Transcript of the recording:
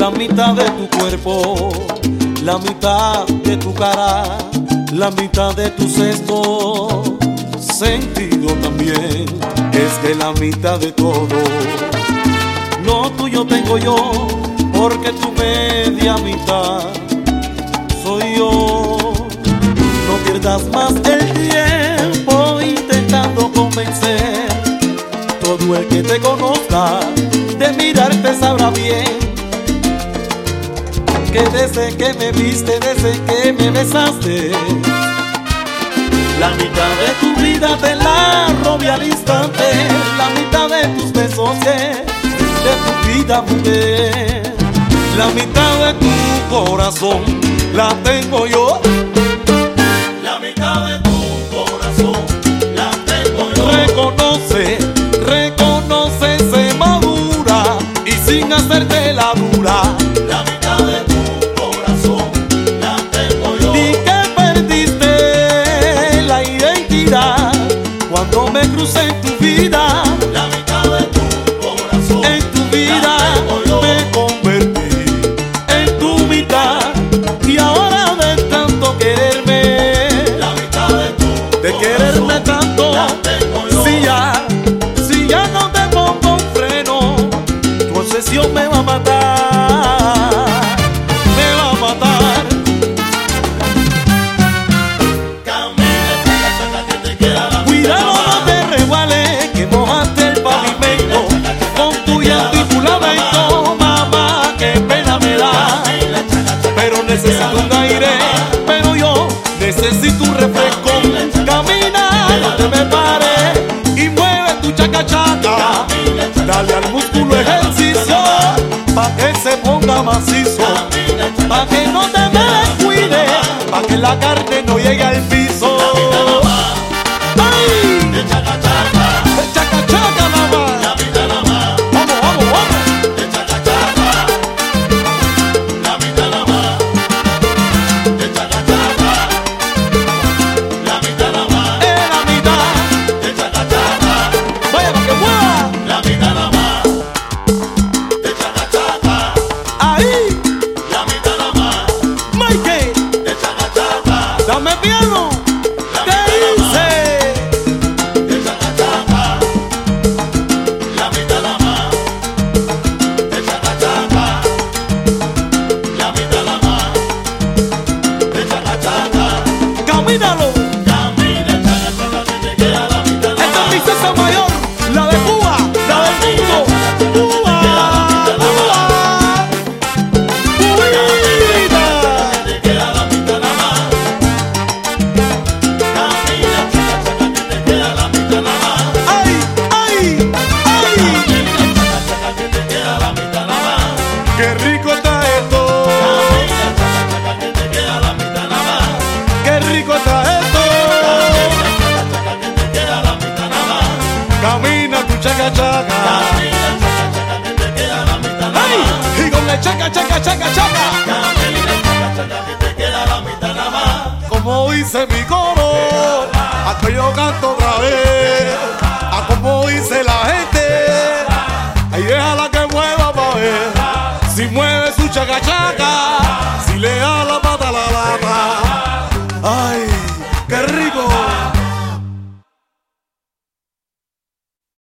la mitad de tu cuerpo, la mitad de tu cara, la mitad de tu sexto sentido también, es que la mitad de todo. Lo tuyo tengo yo, porque tu media mitad soy yo. No pierdas más el tiempo intentando convencer. Todo el que te conozca de mirarte sabrá bien que desde que me viste, desde que me besaste, la mitad de tu vida te la robé al instante. La mitad de tus besos, de tu vida, mujer. La mitad de tu corazón la tengo yo. La mitad de tu corazón la tengo yo. Reconoce, se madura y sin hacerte la dura. La mitad de tu corazón la tengo yo. Di que perdiste la identidad cuando me crucé en tu vida. La mitad de tu corazón En tu vida la tengo yo. me convertí en tu mitad y ahora de tanto quererme, La mitad de tu de corazón quererme tanto, la tengo yo. si ya no te pongo un freno, tu obsesión me va a matar, me va a matar. Camina, chaca, chaca, que te queda la Cuidado, mitad. no te resbales, que mojaste el pavimento con tu llanto y tu lamento. Mamá, qué pena me da, Camina, chaca, chaca, pero necesito un aire, pero yo necesito un refresco. Camina, no te me pares y mueve tu chaca chaca. Dale al músculo ejercicio pa' que se ponga macizo, pa' que no te me descuide, pa' que la carne no llegue al piso. ¡Ay! de chaca, chaca, Chaca chaca nada más. la mitad nada más. Vamos, vamos, vamos. De chaca, chaca, la mitad nada más. De chaca, chaca, la mitad nada más. La mitad. De chaca, chaca, Vaya pa' que mueva. la mitad nada más. De chaca, chaca, Ahí, la mitad nada más. Mikey, De chaca, chaca, dame piano. ¿Qué dice? de chaca, chaca, la mitad nada más. De chaca, chaca, la mitad nada más. De chaca, chaca, Camínalo. camina, chaca, chaca, que te queda la mitad nada Esta es más. mi salsa mayor, la de Cuba, la del mundo. Cuba, Cuba, Cubita. Te queda la mitad nada más. Camina, chaca, chaca, que te queda la mitad nada más. Ay, ay, ay. Camina, chaca, chaca, que te queda la mitad nada más. Qué rico está esto. Camina, chaca, chaca, que te queda la mitad nada más. Qué rico está esto. Camina, chaca, chaca, que te queda la mitad nada más. Camina tu chaca chaca. Camina, chaca, chaca, que te queda la mitad nada Ay, más. y con la chaca chaca chaca chaca. Camina, chaca, chaca, que te queda la mitad nada más. Como dice mi coro, a que yo canto otra vez, a como dice la gente, ahí déjala que mueva pa' ver, si mueve su chaca chaca,